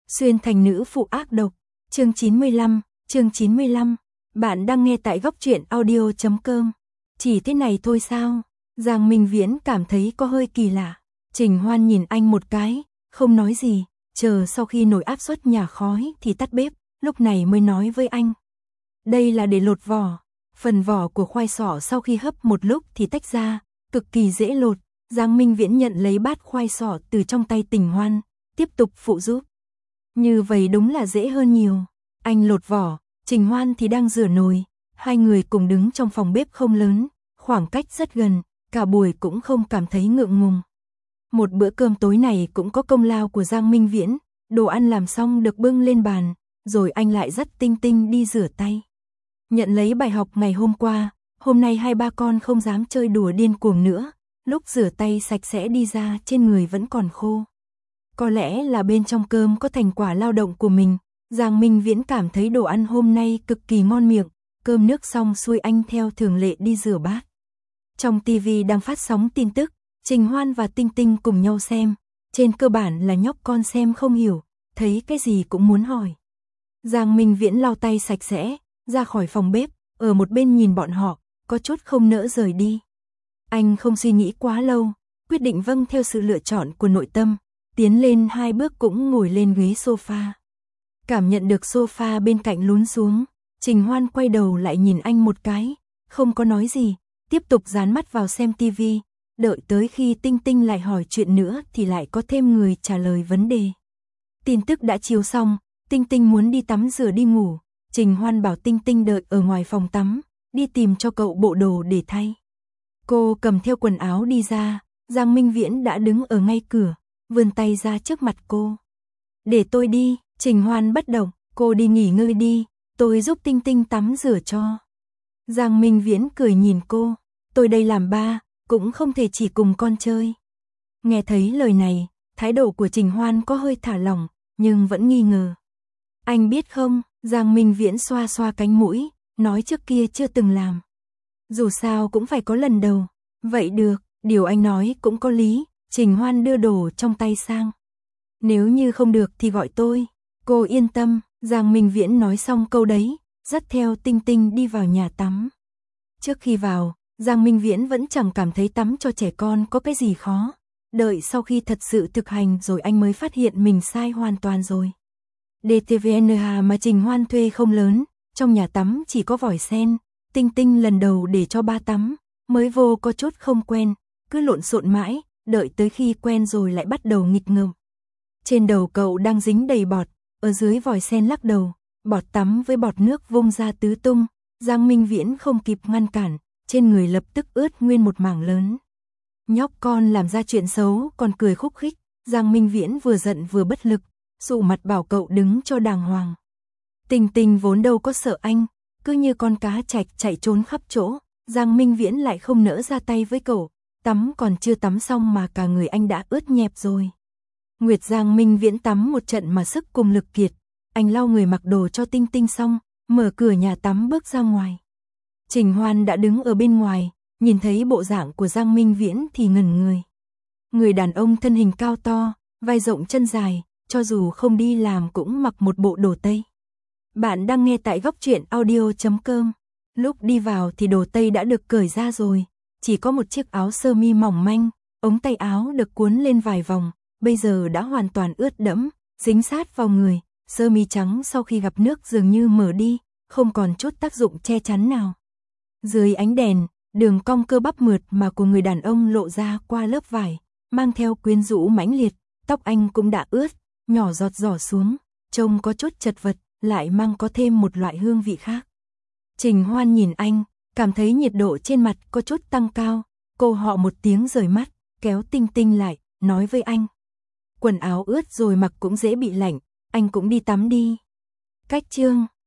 Xuyên thành nữ phụ ác độc, chương 95, bạn đang nghe tại góc truyện audio.com. Chỉ thế này thôi sao? Giang Minh Viễn cảm thấy có hơi kỳ lạ. Trình Hoan nhìn anh một cái, không nói gì, chờ sau khi nồi áp suất nhả khói thì tắt bếp, lúc này mới nói với anh. Đây là để lột vỏ, phần vỏ của khoai sọ sau khi hấp một lúc thì tách ra, cực kỳ dễ lột. Giang Minh Viễn nhận lấy bát khoai sọ từ trong tay Trình Hoan, tiếp tục phụ giúp. Như vậy đúng là dễ hơn nhiều. Anh lột vỏ, Trình Hoan thì đang rửa nồi, hai người cùng đứng trong phòng bếp không lớn, khoảng cách rất gần, cả buổi cũng không cảm thấy ngượng ngùng. Một bữa cơm tối này cũng có công lao của Giang Minh Viễn, đồ ăn làm xong được bưng lên bàn, rồi anh lại dắt Tinh Tinh đi rửa tay. Nhận lấy bài học ngày hôm qua, hôm nay hai ba con không dám chơi đùa điên cuồng nữa, lúc rửa tay sạch sẽ đi ra trên người vẫn còn khô. Có lẽ là bên trong cơm có thành quả lao động của mình, Giang Minh Viễn cảm thấy đồ ăn hôm nay cực kỳ ngon miệng, cơm nước xong xuôi anh theo thường lệ đi rửa bát. Trong TV đang phát sóng tin tức, Trình Hoan và Tinh Tinh cùng nhau xem, trên cơ bản là nhóc con xem không hiểu, thấy cái gì cũng muốn hỏi. Giang Minh Viễn lau tay sạch sẽ, ra khỏi phòng bếp, ở một bên nhìn bọn họ, có chút không nỡ rời đi. Anh không suy nghĩ quá lâu, quyết định vâng theo sự lựa chọn của nội tâm, tiến lên hai bước cũng ngồi lên ghế sofa. Cảm nhận được sofa bên cạnh lún xuống, Trình Hoan quay đầu lại nhìn anh một cái, không có nói gì, tiếp tục dán mắt vào xem TV, đợi tới khi Tinh Tinh lại hỏi chuyện nữa thì lại có thêm người trả lời vấn đề. Tin tức đã chiếu xong, Tinh Tinh muốn đi tắm rửa đi ngủ, Trình Hoan bảo Tinh Tinh đợi ở ngoài phòng tắm, đi tìm cho cậu bộ đồ để thay. Cô cầm theo quần áo đi ra, Giang Minh Viễn đã đứng ở ngay cửa, vươn tay ra trước mặt cô. Để tôi đi, Trình Hoan bất động, cô đi nghỉ ngơi đi, tôi giúp Tinh Tinh tắm rửa cho. Giang Minh Viễn cười nhìn cô, tôi đây làm ba, cũng không thể chỉ cùng con chơi. Nghe thấy lời này, thái độ của Trình Hoan có hơi thả lỏng, nhưng vẫn nghi ngờ. Anh biết không, Giang Minh Viễn xoa xoa cánh mũi, nói trước kia chưa từng làm. Dù sao cũng phải có lần đầu. Vậy được, điều anh nói cũng có lý. Trình Hoan đưa đồ trong tay sang. Nếu như không được thì gọi tôi. Cô yên tâm, Giang Minh Viễn nói xong câu đấy, dắt theo Tinh Tinh đi vào nhà tắm. Trước khi vào, Giang Minh Viễn vẫn chẳng cảm thấy tắm cho trẻ con có cái gì khó. Đợi sau khi thật sự thực hành rồi anh mới phát hiện mình sai hoàn toàn rồi. DTVNH mà Trình Hoan thuê không lớn, trong nhà tắm chỉ có vòi sen. Tinh Tinh lần đầu để cho ba tắm, mới vô có chút không quen, cứ lộn xộn mãi, đợi tới khi quen rồi lại bắt đầu nghịch ngợm. Trên đầu cậu đang dính đầy bọt, ở dưới vòi sen lắc đầu, bọt tắm với bọt nước vung ra tứ tung, Giang Minh Viễn không kịp ngăn cản, trên người lập tức ướt nguyên một mảng lớn. Nhóc con làm ra chuyện xấu còn cười khúc khích, Giang Minh Viễn vừa giận vừa bất lực, sụ mặt bảo cậu đứng cho đàng hoàng. Tinh Tinh vốn đâu có sợ anh, cứ như con cá trạch chạy trốn khắp chỗ, Giang Minh Viễn lại không nỡ ra tay với cậu, tắm còn chưa tắm xong mà cả người anh đã ướt nhẹp rồi. Nguyệt Giang Minh Viễn tắm một trận mà sức cùng lực kiệt, anh lau người mặc đồ cho Tinh Tinh xong, mở cửa nhà tắm bước ra ngoài. Trình Hoan đã đứng ở bên ngoài, nhìn thấy bộ dạng của Giang Minh Viễn thì ngẩn người. Người đàn ông thân hình cao to, vai rộng chân dài, cho dù không đi làm cũng mặc một bộ đồ Tây. Bạn đang nghe tại góc truyện audio.com. Lúc đi vào thì đồ Tây đã được cởi ra rồi, chỉ có một chiếc áo sơ mi mỏng manh, ống tay áo được cuốn lên vài vòng, bây giờ đã hoàn toàn ướt đẫm, dính sát vào người, sơ mi trắng sau khi gặp nước dường như mở đi, không còn chút tác dụng che chắn nào. Dưới ánh đèn, đường cong cơ bắp mượt mà của người đàn ông lộ ra qua lớp vải, mang theo quyến rũ mãnh liệt, tóc anh cũng đã ướt, nhỏ giọt giỏ xuống, trông có chút chật vật, lại mang có thêm một loại hương vị khác. Trình Hoan nhìn anh, cảm thấy nhiệt độ trên mặt có chút tăng cao, cô họ một tiếng rời mắt, kéo Tinh Tinh lại, nói với anh. Quần áo ướt rồi mặc cũng dễ bị lạnh, anh cũng đi tắm đi. Cách chương